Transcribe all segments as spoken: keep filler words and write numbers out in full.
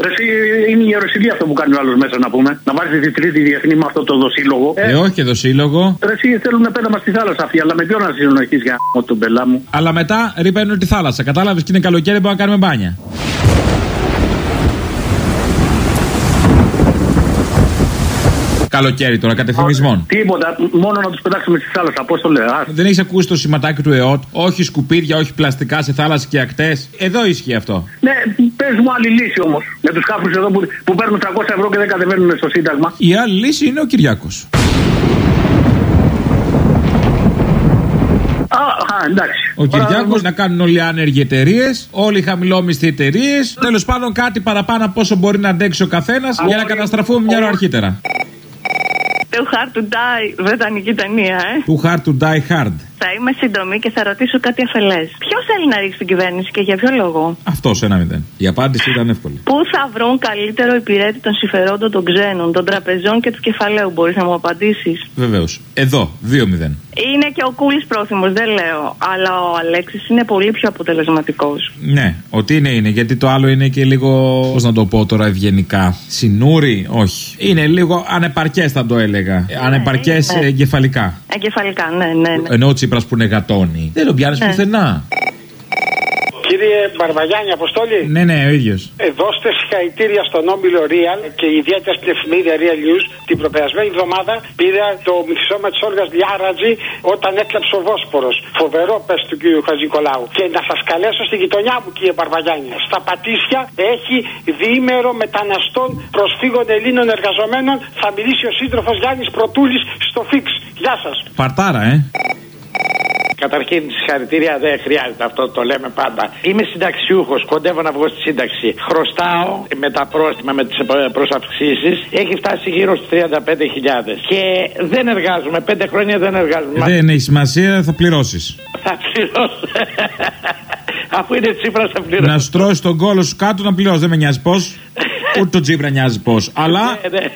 Ρε, είναι η ιεροσυλία αυτό που κάνει ο άλλος μέσα να πούμε. Να βάζει τη τρίτη διεθνή με αυτό το δοσύλλογο. Ε, ε όχι και δοσύλλογο. Ρε, εσύ θέλουν πέταμα στη θάλασσα αυτή, αλλά με ποιον να συνεννοηθεί για τον πελά μου. Αλλά μετά ρηπαίνουν τη θάλασσα. Κατάλαβε και είναι καλοκαίρι που να κάνουμε μπάνια. Καλοκαίρι τώρα, κατευθυνισμών. Τίποτα, μόνο να του πετάξουμε στη θάλασσα. Πώς το λέω. Δεν έχει ακούσει το σηματάκι του ΕΟΤ? Όχι σκουπίδια, όχι πλαστικά σε θάλασσα και ακτές. Εδώ ισχύει αυτό. Ναι, πες μου άλλη λύση όμως. Με τους χάφρους εδώ που, που παίρνουν τριακόσια ευρώ και δεν κατεβαίνουν στο Σύνταγμα. Η άλλη λύση είναι ο Κυριάκος. Α, εντάξει. Ο Κυριάκος να κάνουν όλοι άνεργοι εταιρείες, όλοι χαμηλόμισθοι εταιρείες. Τέλος πάντων, κάτι παραπάνω από όσο μπορεί να αντέξει ο καθένας για να καταστραφούμε μια ώρα αρχίτερα. Too hard to die, βρετανική ταινία, ε. Too hard to die hard. Θα είμαι σύντομη και θα ρωτήσω κάτι αφελές. Ποιος θέλει να ρίξει την κυβέρνηση και για ποιο λόγο? Αυτός, ένα μηδέn. Η απάντηση ήταν εύκολη. Πού θα βρουν καλύτερο υπηρέτη των συμφερόντων των ξένων, των τραπεζών και του κεφαλαίου? Μπορείς να μου απαντήσεις? Βεβαίως. Εδώ, δύο μηδέν. Είναι και ο Κούλης πρόθυμος, δεν λέω. Αλλά ο Αλέξης είναι πολύ πιο αποτελεσματικός. Ναι, ότι είναι, είναι. Γιατί το άλλο είναι και λίγο, πώς να το πω τώρα ευγενικά, συνούρι, όχι. Είναι λίγο ανεπαρκές, θα το έλεγα. Ναι, ανεπαρκές ναι. εγκεφαλικά. Εγκεφαλικά, ναι, ναι. ναι. Ενώ ο Τσίπρας που είναι γατόνι. Δεν τον πιάνεις ναι. πουθενά. Κύριε Μπαρβαγιάννη, Αποστόλη. Ναι, ναι, ο ίδιος. Ε, δώστε συγχαρητήρια στον όμιλο Real και ιδιαίτερα στην εφημερίδα Real News. Την προπερασμένη εβδομάδα πήρα το μυθισώμα της Όλγας Λιάρατζη όταν έκλαψε ο Βόσπορος. Φοβερό, πες του κύριου Χατζηνικολάου. Και να σας καλέσω στη γειτονιά μου, κύριε Μπαρβαγιάννη. Στα Πατήσια έχει διήμερο μεταναστών προσφύγων Ελλήνων εργαζομένων. Θα μιλήσει ο σύντροφος Γιάννης Πρωτούλης στο Φίξ. Γεια σας. Παρτάρα, ε. Καταρχήν, συγχαρητήρια, δεν χρειάζεται αυτό, το λέμε πάντα. Είμαι συνταξιούχος, κοντεύω να βγω στη σύνταξη. Χρωστάω με τα πρόστιμα, με τις προσαυξήσεις. Έχει φτάσει γύρω στους τριάντα πέντε χιλιάδες. Και δεν εργάζομαι, πέντε χρόνια δεν εργάζομαι. Δεν έχει σημασία, θα πληρώσεις. Θα πληρώσω. Αφού είναι Τσίπρας θα πληρώσω. Να στρώσει τον κόλο σου κάτω να πληρώσει, δεν με νοιάζει πώς. Ούτε το Τσίπρα νοιάζει πώς. Αλλά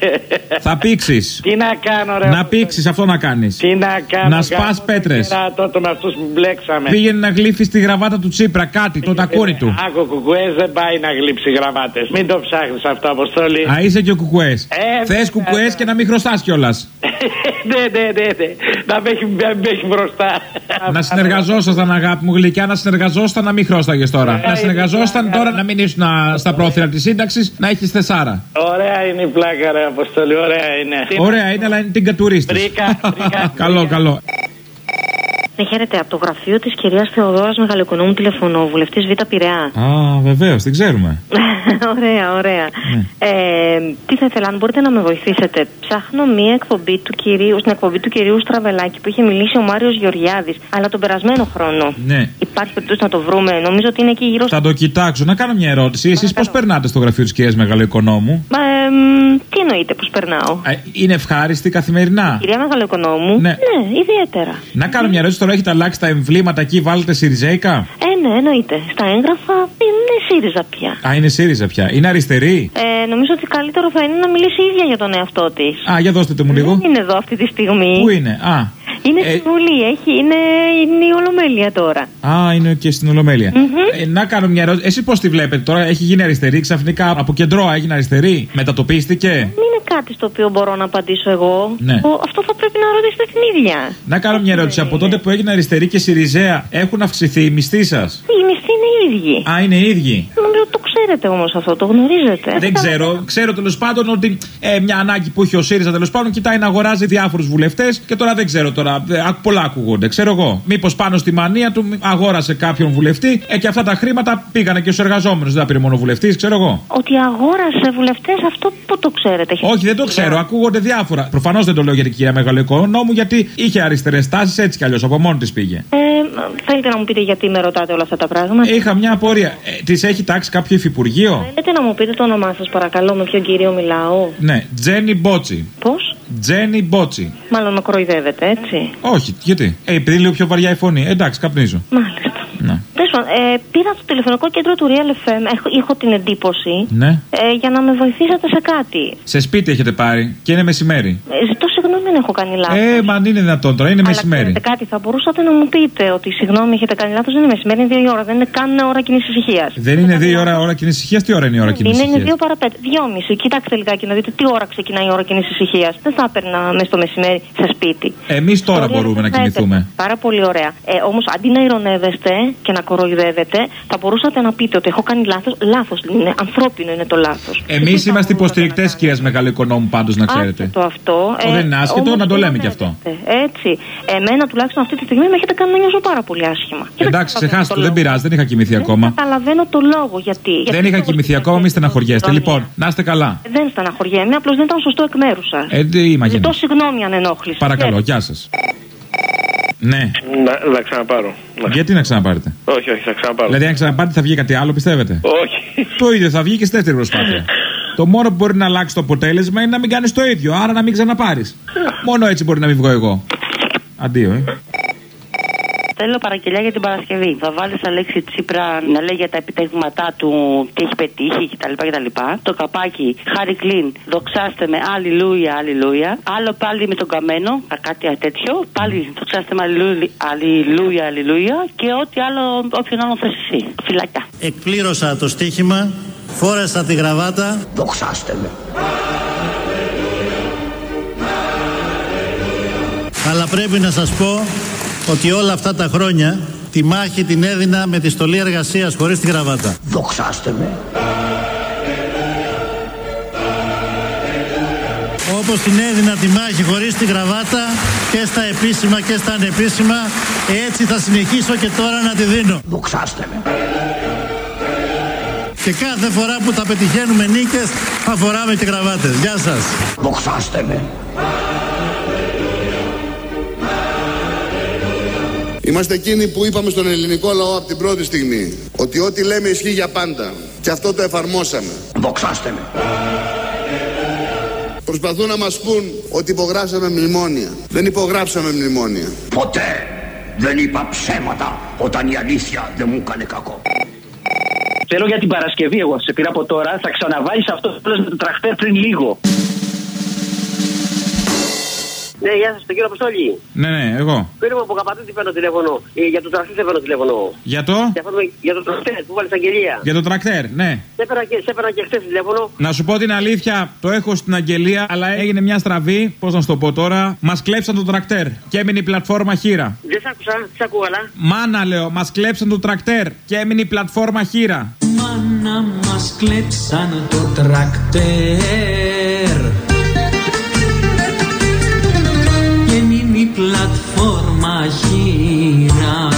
θα πήξεις. Τι να κάνω, ρε. Να πήξεις, αυτό να κάνεις. Τι να κάνω. Να σπάς πέτρες. Το με αυτούς που μπλέξαμε. Πήγαινε να γλύφεις τη γραβάτα του Τσίπρα, κάτι, το τακούρι του. Άκου, κουκουές δεν πάει να γλύψει γραβάτες. Μην το ψάχνεις αυτό, Αποστόλη. Α, είσαι και ο κουκουές. Ε, Θες κουκουές και να μην χρωστάς κιόλας. Ναι, ναι, ναι, ναι. Να με έχει μπροστά. Να συνεργαζόσασταν, αγάπη μου γλυκιά, να συνεργαζόσασταν να μην χρώσταγες τώρα. Να συνεργαζόσασταν τώρα να μην ήσουν στα πρόθυρα της σύνταξης, να έχεις τεσσάρα. Ωραία είναι η πλάκα, ρε Αποστόλη, ωραία είναι. Ωραία είναι, αλλά είναι την κατουρίστης. Καλό, καλό. Ναι, χαίρετε. Από το γραφείο της κυρίας Θεοδόρας Μεγαλοοικονόμου τηλεφωνώ, βουλευτής Β' Πειραιά. Α, βεβαίως, την ξέρουμε. Ωραία, ωραία. Ναι. Ε, τι θα ήθελα, αν μπορείτε να με βοηθήσετε. Ψάχνω μία εκπομπή του κυρίου, στην εκπομπή του κυρίου Στραβελάκη που είχε μιλήσει ο Μάριος Γεωργιάδης, αλλά τον περασμένο χρόνο. Ναι. Υπάρχει περίπτωση να το βρούμε? Νομίζω ότι είναι εκεί γύρω. Θα το κοιτάξω. Να κάνω μια ερώτηση. Εσείς πώς περνάτε στο γραφείο της κυρίας Μεγαλοοικονόμου? Μα, ε, τι εννοείτε, πώς περνάω? Ε, είναι ευχάριστη καθημερινά? Κυρία Μεγαλοοικονόμου. Ναι. ναι, ιδιαίτερα. Να κάνω μια ερώτηση. Τώρα έχετε αλλάξει τα εμβλήματα εκεί, βάλετε Σιριζέικα? Ε, ναι, εννοείται. Στα έγγραφα είναι ΣΥΡΙΖΑ πια. Α, είναι ΣΥΡΙΖΑ πια. Είναι αριστερή? Ε, νομίζω ότι καλύτερο θα είναι να μιλήσει η ίδια για τον εαυτό της. Α, για δώστε το μου λίγο. Δεν είναι εδώ αυτή τη στιγμή. Πού είναι? Α. Είναι ε... στη Βουλή, έχει, είναι, είναι η Ολομέλεια τώρα. Α, είναι και στην Ολομέλεια. Mm-hmm. Ε, να κάνω μια ερώτηση. Εσείς πώς τη βλέπετε τώρα, έχει γίνει αριστερή ξαφνικά? Από κεντρώα έγινε αριστερή? Μετατοπίστηκε? Δεν είναι κάτι στο οποίο μπορώ να απαντήσω εγώ. Ναι. Ο, αυτό θα πρέπει να ρωτήσετε την ίδια. Να κάνω μια ερώτηση. Από τότε που έγινε αριστερή και ΣΥΡΙΖΑ, έχουν αυξηθεί οι μισθοί σας? Οι μισθοί είναι οι ίδιοι. Α, είναι οι ίδιοι. Νομίζω το ξέρετε όμως αυτό, το γνωρίζετε. Δεν ξέρω. Ξέρω τέλος πάντων ότι ε, μια ανάγκη που έχει ο ΣΥΡΙΖΑ τέλος πάντων κοιτάει να αγοράζει διάφορους βουλευτές και τώρα δεν ξέρω τώρα. Πολλά ακούγονται, ξέρω εγώ. Μήπως πάνω στη μανία του αγόρασε κάποιον βουλευτή ε, και αυτά τα χρήματα πήγανε και στους εργαζόμενους. Δεν τα πήρε μόνο βουλευτής, ξέρω εγώ. Ότι αγόρασε βουλευτές, αυτό που το ξέρετε? Όχι, δεν το ξέρω. Ακούγονται διάφορα. Προφανώς δεν το λέω για την κυρία Μεγαλοοικονόμου, γιατί είχε αριστερές τάσεις έτσι κι αλλιώς. Από μόνη της πήγε. Ε, θέλετε να μου πείτε γιατί με ρωτάτε όλα αυτά τα πράγματα? Είχα μια απορία. Ε, της έχει τάξει κάποιο υφυπουργείο? Θέλετε να μου πείτε το όνομά σας, παρακαλώ, με ποιον κύριο μιλάω? Ναι, Τζένι Μπότσι. Πώς? Τζένι Μπότσι. Μάλλον με κοροϊδεύετε, έτσι? Όχι, γιατί? Ε, επειδή λίγο πιο βαριά η φωνή. Ε, εντάξει, καπνίζω. Μάλιστα. Ναι. Ε, πήρα το τηλεφωνικό κέντρο του Real εφ εμ, έχω, έχω την εντύπωση, ναι. ε, για να με βοηθήσετε σε κάτι. Σε σπίτι έχετε πάρει και είναι μεσημέρι? Ε, ζητώ συγγνώμη. μάλλον δεν έχω κάνει λάθος. Ε, μα αν είναι δυνατόν τώρα, είναι αλλά μεσημέρι. Ξέρετε κάτι, θα μπορούσατε να μου πείτε ότι συγγνώμη, έχετε κάνει λάθος, δεν είναι μεσημέρι, είναι δύο ώρα, δεν είναι καν ώρα κοινής ησυχίας. Δεν είναι δύο ώρα ώρα κοινής ησυχίας, τι ώρα είναι η ώρα κοινής ησυχίας? Είναι δύο παρά πέντε, δυόμιση. Κοιτάξτε λιγάκι να δείτε τι ώρα ξεκινάει η ώρα κοινής ησυχίας. Δεν θα έπαιρνα μέσα στο μεσημέρι σε σπίτι. Εμείς τώρα Ωραία, μπορούμε να κοιμηθούμε. Πάρα πολύ ωραία. Ε, όμως αντί να ειρωνεύεστε και να κοροϊδεύετε, θα μπορούσατε να πείτε ότι έχω κάνει λάθος. Λάθος είναι, ανθρώπινο είναι το λάθος. Εμείς είμαστε υποστηρικτές κυρίας Μεγαλοοικονόμου, πάντως να ξέρετε. Άσχετο αυτό. Ε, δεν είναι άσχετο, να το λέμε κι αυτό. Έτσι. Εμένα τουλάχιστον αυτή τη στιγμή με έχετε κάνει να νιώσω πάρα πολύ άσχημα. Εντάξει, ξεχάστε το, δεν πειράζει, δεν είχα κοιμηθεί δεν ακόμα. Καταλαβαίνω το λόγο γιατί. Δεν γιατί είχα κοιμηθεί ακόμα, μη στεναχωριέστε. Λοιπόν, να είστε καλά. Δεν στεναχωριέμαι, απλώς δεν ήταν σωστό εκ μέρους σας. Ε, Ζητώ συγγνώμη αν ενόχλησα. Παρακαλώ, γεια σας. Ναι. Να, να ξαναπάρω. Γιατί να ξαναπάρετε? Όχι, όχι, θα ξαναπάρω. Δηλαδή, αν ξαναπάρετε, θα βγει κάτι άλλο, πιστεύετε? Όχι. Το ίδιο θα βγει και στη δεύτερη προσπάθεια. Το μόνο που μπορεί να αλλάξει το αποτέλεσμα είναι να μην κάνεις το ίδιο, άρα να μην ξαναπάρεις. Μόνο έτσι μπορεί να μην βγω εγώ. Αντίο, ε. Θέλω παραγγελιά για την Παρασκευή. Θα βάλει Αλέξη Τσίπρα να λέει για τα επιτεύγματά του, τι έχει πετύχει κτλ. κτλ. Το καπάκι Χάρη Κλίν, δοξάστε με, αλληλούια, αλληλούια. Άλλο πάλι με τον Καμένο, κάτι τέτοιο. Πάλι δοξάστε με, αλληλούια, αλληλούια. Και ό,τι άλλο, όποιον άλλο θες εσύ. Φυλάκια. Εκπλήρωσα το στοίχημα, φόρεσα τη γραβάτα. Δοξάστε με. Αλλά πρέπει να σας πω ότι όλα αυτά τα χρόνια τη μάχη την έδινα με τη στολή εργασίας χωρίς τη γραβάτα. Δοξάστε με. Όπως την έδινα τη μάχη χωρίς τη γραβάτα και στα επίσημα και στα ανεπίσημα, έτσι θα συνεχίσω και τώρα να τη δίνω. Δοξάστε με. Και κάθε φορά που τα πετυχαίνουμε νίκες θα φοράμε και γραβάτες. Γεια σας. Δοξάστε με. Είμαστε εκείνοι που είπαμε στον ελληνικό λαό από την πρώτη στιγμή ότι ό,τι λέμε ισχύει για πάντα. Και αυτό το εφαρμόσαμε. Δοξάστε με. Προσπαθούν να μας πούν ότι υπογράψαμε μνημόνια. Δεν υπογράψαμε μνημόνια. Ποτέ δεν είπα ψέματα όταν η αλήθεια δεν μου έκανε κακό. Θέλω για την Παρασκευή, εγώ σε πήρα από τώρα, θα ξαναβάλεις αυτό που λες με το τρακτέρ πριν λίγο. Ναι, γεια σας, τον κύριο Αποστόλη. Ναι, ναι, εγώ. Πήραμε από Καπατρίτη, παίρνω τηλέφωνο. Ε, για το τρακτέρ παίρνω τηλέφωνο. Για το? Για, αυτό, για το τρακτέρ που βάλεις αγγελία. Για το τρακτέρ, ναι. Σε έπαιρνα και, και χθες τηλέφωνο. Να σου πω την αλήθεια, το έχω στην αγγελία, αλλά έγινε μια στραβή. Πώς να σου το πω τώρα. Μας κλέψαν το τρακτέρ και έμεινε η πλατφόρμα χείρα. Δεν σ' άκουσα, σ' ακούγαλα. Μάνα, λέω, μας κλέψαν το τρακτέρ και έμεινε η πλατφόρμα χείρα. Μάνα, μας κλέψαν το τρακτέρ. Η πλατφόρμα χείρα.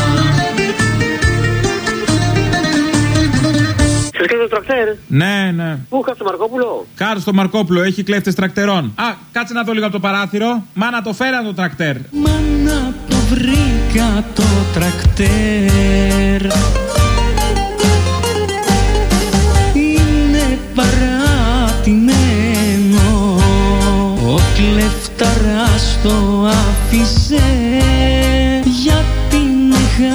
Θες και το τρακτέρ? Ναι, ναι. Πού, κάτω στο Μαρκόπουλο? Κάτω στο Μαρκόπουλο, έχει κλέφτες τρακτερών. Α, κάτσε να δω λίγο από το παράθυρο. Μάνα, το φέραν το τρακτέρ. Μάνα, το βρήκα το τρακτέρ. Είναι παράτημένο. Ο κλέφταρας το άφησε γιατί είναι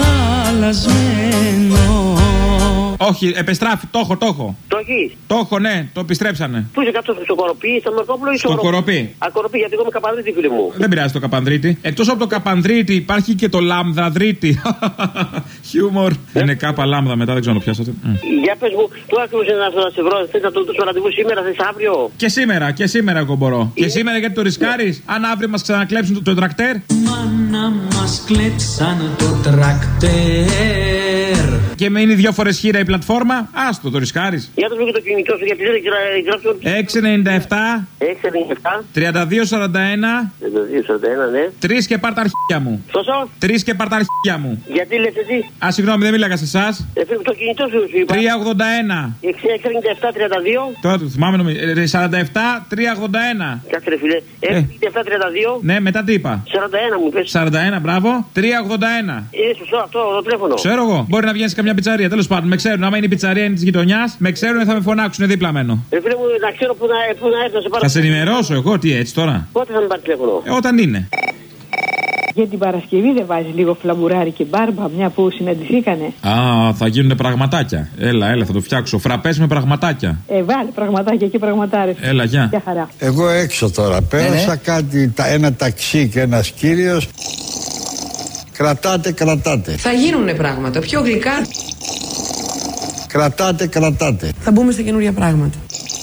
χαλασμένο. Όχι, επιστράφει, το έχω, το έχω. Το έχεις? Το έχω, ναι, το επιστρέψανε. Πού είσαι κάτω στο Κοροπή, στο Μαρκόπουλο ή στο Στο Κοροπή. Α, Κοροπή, γιατί εγώ είμαι Καπανδρίτη, φίλε μου. Δεν πειράζει το Καπανδρίτη. Εκτός από το Καπανδρίτη υπάρχει και το Λάμδαδρίτη. Χιούμορ. Ε? Είναι κάπα λάμδα μετά, δεν ξέρω να το πιάσατε. Για πες μου, του άκουσε να σε βρω, θες να το δώσω ραντεβού σήμερα, θες αύριο? Και σήμερα, και σήμερα εγώ μπορώ. Και σήμερα γιατί το ρισκάρεις, αν αύριο μας ξανακλέψουν το, το τρακτέρ. Μάνα, μας κλέψαν το τρακτέρ. Και με είναι δύο φορές χείρα η πλατφόρμα, άστο το ρισκάρεις. Για το βρω και το κινητό σου, γιατί δεν γράψω. έξι ενενήντα επτά τριάντα δύο σαράντα ένα ναι. Τρεις και πάρ' τα αρχίδια μου. Σώσο. Τρεις και πάρ' τα αρχίδια μου. Γιατί λες εσύ? Α, συγγνώμη, δεν μίλαγα σε εσάς. Ε, το κινητό σου σου είπα. τριακόσια ογδόντα ένα έξι ενενήντα επτά τριάντα δύο Τώρα το θυμάμαι νομίζω. σαράντα επτά τριακόσια ογδόντα ένα Κάτσε ρε φίλε. έξι ενενήντα επτά τριάντα δύο Ναι, μετά τι είπα? σαράντα ένα μου πες. σαράντα ένα, μπράβο. τριακόσια ογδόντα ένα Είναι σωστό αυτό το τηλέφωνο. Ξέρω εγώ. Μπορεί να βγαίνει σε καμιά πιτσαρία. Τέλος πάντων, με ξέρουν. Άμα είναι η πιτσαρία είναι τη γειτονιά, με ξέρουν θα με φωνάξουν δίπλα μένω. Ρε φίλε μου, να ξέρω που να, που να έρθω σε πάρω. Θα σε ενημερώσω εγώ, τι έτσι τώρα. Πότε θα με πάρει τηλέφωνο? Ε, όταν είναι. Για την Παρασκευή δεν βάζει λίγο φλαμπουράρι και μπάρμπα, μια που συναντηθήκανε? Α, θα γίνουν πραγματάκια. Έλα, έλα, θα το φτιάξω. Φραπές με πραγματάκια. Ε, βάλε πραγματάκια και πραγματάρες. Έλα, γεια. Γεια χαρά. Εγώ έξω τώρα πέρασα, ναι, κάτι, τα, ένα ταξί και ένας κύριος. Κρατάτε, κρατάτε. Θα γίνουνε πράγματα, πιο γλυκά. Κρατάτε, κρατάτε. Θα μπούμε σε καινούρια πράγματα.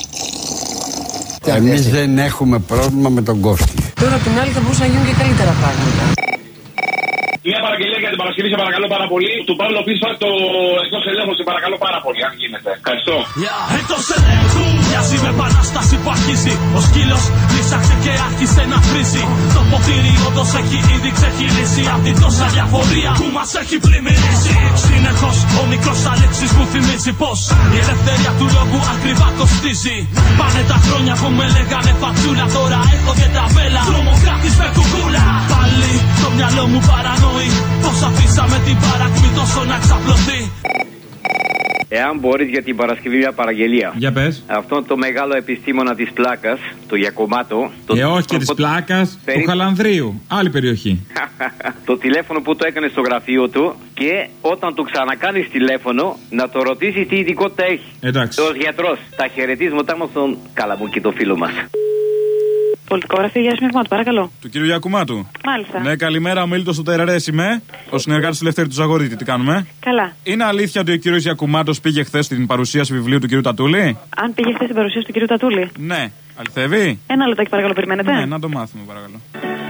Εμείς δεν έχουμε πρόβλημα με τον Κώστη. Τώρα απ' την άλλη θα μπορούσαν να γίνουν και καλύτερα πράγματα. Μια παραγγελία για την Παρασκευή, σε παρακαλώ πάρα πολύ. Του Παύλο Πίσπα το εκτός ελέγχου, σε παρακαλώ πάρα πολύ, αν γίνεται. Ευχαριστώ. Εκτός ελέγχου, μοιάζει με επανάσταση που αρχίζει. Ο σκύλος λύσαξε και άρχισε να βρίζει. Το ποτήρι όντως έχει ήδη ξεχυλήσει. Απ' την τόσα διαφορία που μας έχει πλημμυρίσει. Συνεχώς ο μικρός Αλέξης μου θυμίζει πως η ελευθερία του λόγου ακριβά κοστίζει. Πάνε τα χρόνια που με λέγανε φατσούλα. Τώρα έχω και τα βέλα. Τρομοκράτης με κουκούλα. Πάλι το μυαλό μου παρανοεί πως αφήσαμε την παρακμή τόσο να ξαπλωθεί. Εάν μπορείς για την Παρασκευή μια παραγγελία. Για πες. Αυτόν το μεγάλο επιστήμονα της πλάκας, το Γιακωμάτο. Το... Και όχι και της πλάκας, περί... του Χαλανδρίου. Άλλη περιοχή. Το τηλέφωνο που το έκανε στο γραφείο του και όταν του ξανακάνεις τηλέφωνο να το ρωτήσει τι ειδικότητα έχει. Εντάξει. Ως γιατρός. Τα χαιρετίσματά μας στον Καλαμούκη, το φίλο μας. Πολιτικό γραφείο, γεια σας, παρακαλώ. Του κύριου Γιακουμάτου. Μάλιστα. Ναι, καλημέρα, ο Μίλτος του Τερερές είμαι. Ο συνεργάτης του Λευτέρη του Ζαγορίτη, τι κάνουμε? Καλά. Είναι αλήθεια ότι ο κύριος Γιακουμάτος πήγε χθες στην παρουσίαση βιβλίου του κύριου Τατούλη? Αν πήγε χθες στην παρουσίαση του κύριου Τατούλη. Ναι, αληθεύει? Ένα λεπτάκι, παρακαλώ, περιμένετε. Ναι, να το μάθουμε, παρακαλώ.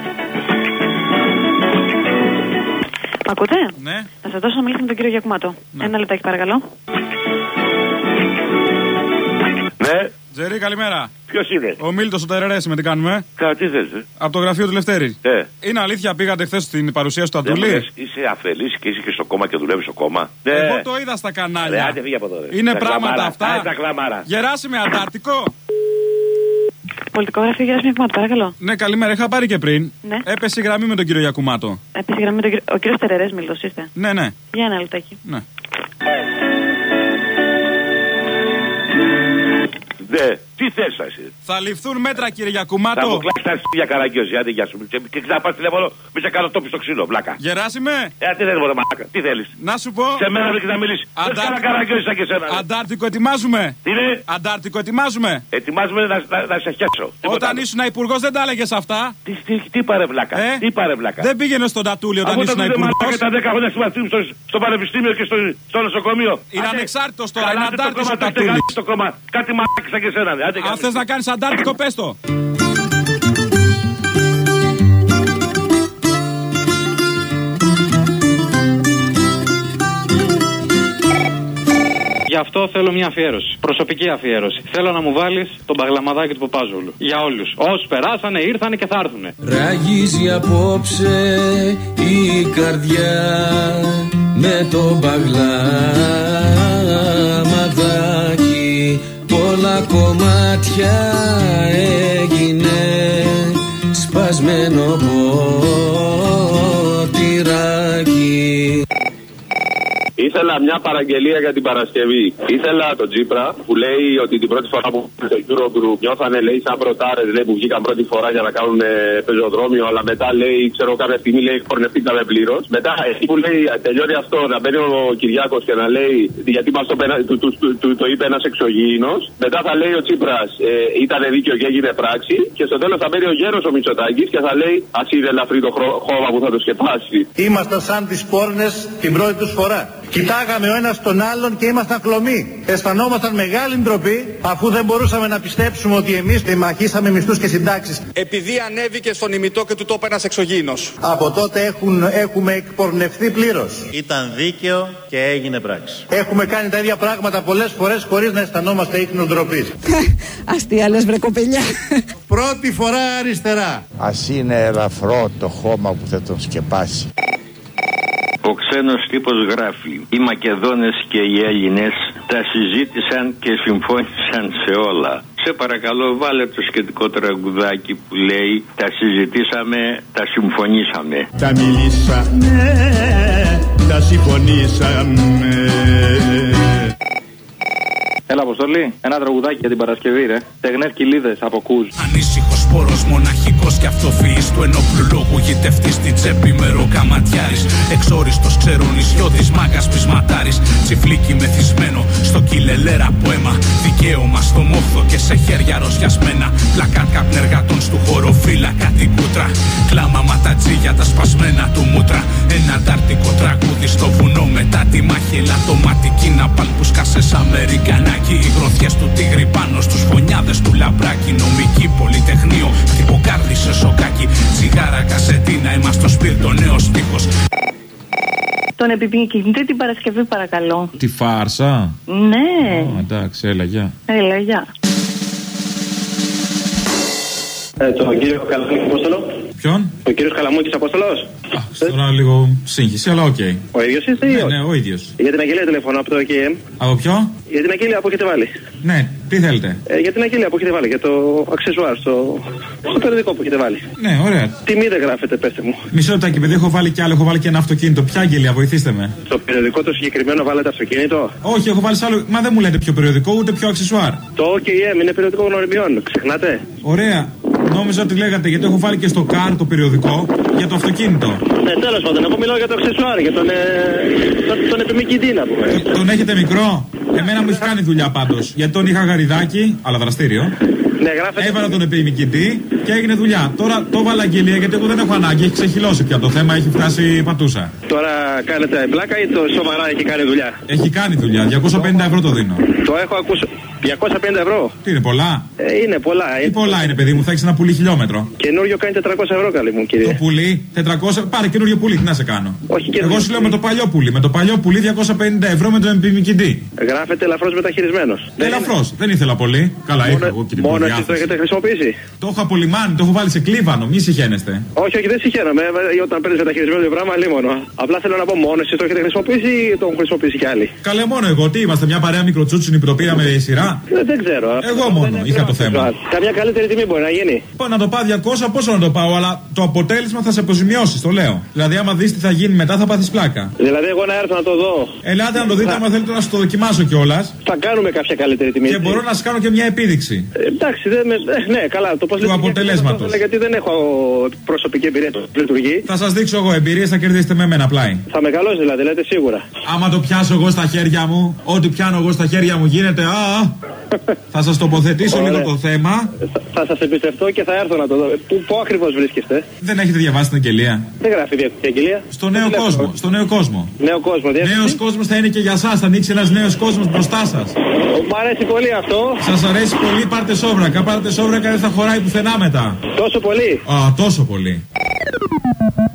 Μ' ακούτε? Ναι. Να σας δώσω να μιλήσω με τον κύριο Γιακουμάτο. Ναι. Ένα λεπτάκι, παρακαλώ. Ναι. Τζερί, καλημέρα. Ποιος είναι? Ο Μίλτος ο Τερερές είμαι, τι κάνουμε? Κα, τι θες, ε? Από το γραφείο του Λευτέρη. Ε. Είναι αλήθεια, πήγατε χθες στην παρουσίαση του Δεν Τατούλη? είσαι αφελής και είσαι και στο κόμμα και δουλεύεις στο κόμμα. Εγώ ναι, το είδα στα κανάλια. Ρε, άντε, φύγε από εδώ, ρε. Είναι τα πράγματα κλαμάρα. αυτά. Άντε, τα κλαμάρα. Γεράσιμε, Αντάρτικο. Πολιτικό γραφείο, γεια σας, παρακαλώ. Ναι, καλημέρα, είχα πάρει και πριν. Ναι. Έπεσε η γραμμή με τον κύριο Γιακουμάτο. Έπεσε η γραμμή με τον κύριο. Ο κύριος Τερερές, Μίλτος, είστε? Ναι, ναι. Για ένα λεπτάκι. Ναι. Ναι, τι θες εσύ? Θα ληφθούν μέτρα, κύριε Γιακουμάτο. Θα μου κλάσεις τα αρχίδια Καραγκιόζη, άντε γεια σου. Και ξαναπάς τηλέφωνο, μη σε κάνω τόπι στο ξύλο, βλάκα. Γεράσιμε. Ε, τι θες, μωρέ μαλάκα, τι θέλεις? Να σου πω. Σε μένα δεν να μιλήσει. Δεν κάνα Καραγκιόζη σαν και σένα. Αντάρτικο ετοιμάζουμε. Τι είναι? Αντάρτικο ετοιμάζουμε. Ετοιμάζουμε να, να, να σε χέσω. Όταν ήσουν υπουργός δεν τα έλεγες αυτά. Τι, τι, τι πάρε βλάκα. Ε? Τι πάρε βλάκα. Δεν πήγαινε στον Τατούλη όταν ήσουν υπουργός. Τα δέκα χρόνια συμμαθήμου στο, στο πανεπιστήμιο και στο, στο νοσοκομείο. Είναι ανεξάρτητος τώρα, είναι αντάρτητος ο Τατούλης. Κάτι μαλάκι σαν και σένα. Αν θες να κάνεις αντάρτικο, πες το. Γι' αυτό θέλω μια αφιέρωση. Προσωπική αφιέρωση. Θέλω να μου βάλεις τον παγλαμαδάκι του Παπάζογλου. Για όλους. Όσοι περάσανε, ήρθανε και θα έρθουνε. Ραγίζει απόψε η καρδιά με το παγλαμαδάκι. Πολλά κομμάτια έγινε σπασμένο ποτηράκι. Ήθελα μια παραγγελία για την Παρασκευή. Ήθελα τον Τσίπρα που λέει ότι την πρώτη φορά που στο Eurogroup νιώθανε, λέει, σαν πρωτάρες, λέει, που βγήκαν πρώτη φορά για να κάνουν πεζοδρόμιο, αλλά μετά, λέει, ξέρω, κάποια στιγμή, λέει, χορνευτήκαμε πλήρως. Μετά, εκεί που λέει, τελειώνει αυτό, να μπαίνει ο Κυριάκος και να λέει, γιατί μας το, του, του, του, του, το είπε ένας εξωγήινος. Μετά θα λέει ο Τσίπρας, ε, ήταν δίκαιο και έγινε πράξη. Και στο τέλος θα μπαίνει ο γέρος ο Μητσοτάκης και θα λέει, ας είδε ελαφρύ το χώμα που θα το σκεπάσει. Ήμασταν σαν τις πόρνες την πρώτη τους φορά. Κοιτάγαμε ο ένας τον άλλον και ήμασταν χλωμοί. Αισθανόμασταν μεγάλη ντροπή αφού δεν μπορούσαμε να πιστέψουμε ότι εμείς μαχήσαμε μισθούς και συντάξεις. Επειδή ανέβηκε στον ημιτό και του το είπε ένας εξωγήινος. Από τότε έχουν, έχουμε εκπορνευθεί πλήρως. Ήταν δίκαιο και έγινε πράξη. Έχουμε κάνει τα ίδια πράγματα πολλές φορές χωρίς να αισθανόμαστε ίχνος ντροπής. Αστεία λες, βρε κοπελιά. Πρώτη φορά αριστερά. Ας είναι ελαφρό το χώμα που θα τον σκεπάσει. Ο ξένος τύπος γράφει: οι Μακεδόνες και οι Έλληνες τα συζήτησαν και συμφώνησαν σε όλα. Σε παρακαλώ, βάλε το σχετικό τραγουδάκι που λέει: τα συζητήσαμε, τα συμφωνήσαμε. Τα μιλήσαμε, τα συμφωνήσαμε. Έλα, Αποστολή, ένα τραγουδάκι για την Παρασκευή, ρε. Στεγνές κοιλίδες από Κούζ. Ανήσυχος πόρος μοναχικός. Νοσταλγικός κι αυτοφυής του ενόπλου λόγου γητευτής στην τσέπη με ροκαματιάρης. Εξόριστος ξερονισιώτης μάγκας πεισματάρης. Τσιφλίκι μεθυσμένο στο κυλελέρα ποέμα. Δικαίωμα στο μόχθο και σε χέρια ροσιασμένα. Πλακάτ καπνεργατών στου χωροφύλακα την κούτρα. Κλάμα ματατζή τα σπασμένα του μούτρα. Ένα αντάρτικο τραγούδι στο βουνό μετά τη μάχη. Ελαττωματική ναπάλ που σκάσε σαν αμερικανάκι. Οι γροθιές του τίγρη πάνω στους φωνιάδες του λαμπράκι. Νομική πολυτεχνείο, χτυποκάρδι σε σοκάκι. Τσιγάρα κασετίνα, είμαστε στο σπίρτο νέος στίχος. Τον επιμηκυνητή την Παρασκευή παρακαλώ. Τη φάρσα. Ναι. Oh, εντάξει, έλα γεια. Έλα γεια. Ε, τον κύριο Καλαμούκη Απόστολο. Ποιον? Ο κύριος Καλαμούκης Απόστολος. Τώρα λίγο σύγχυση, αλλά οκ. Okay. Ο ίδιος είστε ή ναι, όχι? ναι, ο ίδιος. Για την αγγελία τηλεφωνώ από το K M. Από ποιο? Για την αγγελία που έχετε βάλει. Ναι, τι θέλετε? Ε, για την αγγελία που έχετε βάλει, για το αξεσουάρ στο, στο περιοδικό που έχετε βάλει. Ναι, ωραία. Τιμή δεν γράφετε, πέστε μου. Μισό λεπτάκι, παιδί, έχω βάλει κι άλλο, έχω βάλει και ένα αυτοκίνητο. Ποια αγγελία, βοηθήστε με. Στο περιοδικό το συγκεκριμένο βάλετε αυτοκίνητο? Όχι, έχω βάλει σ' άλλο. Μα δεν μου λέτε ποιο περιοδικό, ούτε ποιο αξεσουάρ. Το K M είναι περιοδικό γνωριμιών, ξεχνάτε. Ωραία. Νόμιζα ότι λέγατε γιατί έχω βάλει και στο καρ το περιοδικό για το αυτοκίνητο. Ναι, τέλος πάντων, εγώ μιλάω για το αξεσουάρ, για τον, ε, τον, τον επιμηκητή να πούμε. Τον έχετε μικρό? Εμένα μου έχει κάνει δουλειά πάντως. Γιατί τον είχα γαριδάκι, αλλά δραστήριο. Ναι, γράφετε. Έβαλα τον επιμηκητή και έγινε δουλειά. Τώρα το έβαλα αγγελία γιατί εγώ δεν έχω ανάγκη. Έχει ξεχυλώσει πια το θέμα, έχει φτάσει πατούσα. Τώρα κάνετε μπλάκα ή το σοβαρά έχει κάνει δουλειά? Έχει κάνει δουλειά. διακόσια πενήντα ευρώ το δίνω. Το έχω ακούσει. διακόσια πενήντα ευρώ. Τι είναι, πολλά? Ε, είναι πολλά. Τι είναι... πολλά είναι, παιδί μου, θα έχει ένα πουλί χιλιόμετρο. Καινούριο κάνει τετρακόσια ευρώ, καλή μου κύριε. Το πουλί, τετρακόσια. Πάρε καινούριο πουλί, τι να σε κάνω. Όχι, εγώ σου λέω με το παλιό πουλί. Με το παλιό πουλί διακόσια πενήντα ευρώ με τον επιμηκητή. Γράφεται ελαφρώς μεταχειρισμένος. Ελαφρώς, δεν ήθελα πολύ. Καλά, ήρθα εγώ κύριε. Μόνο εσείς το έχετε χρησιμοποιήσει? Το έχω απολυμάνει, το έχω βάλει σε κλίβανο, μη συχαίνεστε. Όχι, όχι, δεν συχαίνομαι. Όταν παίρνει μεταχειρισμένο το πράγμα, λίμωνο. Απλά θέλω να πω μόνο εσείς το έχετε χρησιμοποιήσει ή το έχουν χρησιμοποιήσει κι άλλοι? Καλέ, μόνο εγώ. Τι είμαστε, μια παρέα μικροτσούτσινη που το πήραμε σειρά? Δεν, δεν ξέρω. Εγώ μόνο δεν είχα το θέμα. Καμιά καλύτερη τιμή μπορεί να γίνει? Πω να το πάω διακόσια, πόσο να το πάω, αλλά το αποτέλεσμα θα σε αποζημιώσει, το λέω. Δηλαδή, άμα δει τι θα γίνει μετά, θα πάθει πλάκα. Δηλαδή, εγώ να έρθω να το δω. Ελάτε να το δείτε, άμα θέλετε να σου το δοκιμάσω κιόλα. Θα κάνουμε κάποια καλύτερη τιμή. Και μπορώ να σα κάνω και μια επίδειξη. Ε, εντάξει, δεν με... ε, ναι, καλά. Το πώς του αποτελέσματο. Γιατί δεν έχω προσωπική εμπειρία που λειτουργεί. Θα σα δείξω εγώ εμπειρίε, θα κερδίσετε με μένα πλάι. Θα μεγαλώσει δηλαδή, λέτε σίγουρα. Άμα το πιάσω εγώ στα χέρια μου, ό,τι πιάνω εγώ στα χέρια μου γίνεται. Α, θα σα τοποθετήσω Ωραία. λίγο το θέμα. Θα, θα σα εμπιστευτώ και θα έρθω να το δω. Πού, πού ακριβώ βρίσκεστε? Δεν έχετε διαβάσει την αγγελία? Δεν γράφει η αγγελία. Στο νέο Δεν κόσμο. έχω. Στο νέο κόσμο. Νέο κόσμο, Νέος κόσμος θα είναι και για εσά. Θα ανοίξει ένα νέο κόσμο μπροστά σα. Μ' αρέσει πολύ αυτό. Σα αρέσει πολύ, πάρτε σόβρακα. Πάρτε σόβρακα, δεν θα χωράει πουθενά μετά. Τόσο πολύ. Α, τόσο πολύ.